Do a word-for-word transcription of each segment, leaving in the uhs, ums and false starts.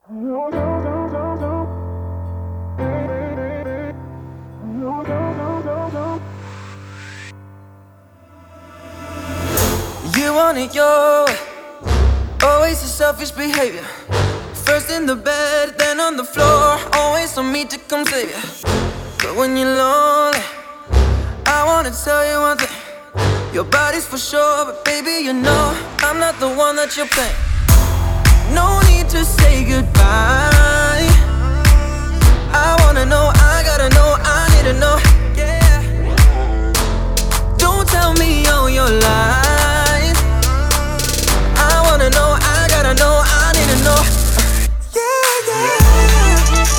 You want it your way, always a selfish behavior. First in the bed, then on the floor, always on me to come save you. But when you're lonely, I wanna tell you one thing. Your body's for sure, but baby, you know I'm not the one that you're playing. No need to say goodbye. I wanna know, I gotta know, I need to know, yeah. Don't tell me all your lies. I wanna know, I gotta know, I need to know, yeah, yeah.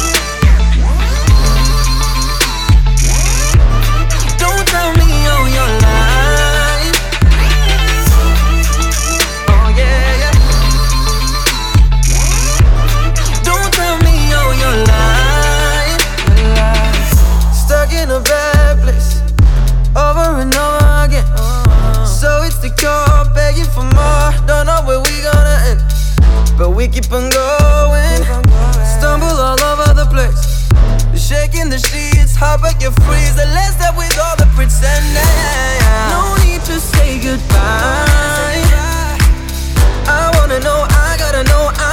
Don't tell me all your lies. Oh yeah, yeah. Don't tell me all your lies. Stuck in a bad place, over and over again. So it's the cure, begging for more. Don't know where we gonna end, but we keep on going. Stumble all over the place, shaking the sheets, heart but you freeze. The less that with all the pretending. No need to say goodbye. I wanna know, I gotta know, I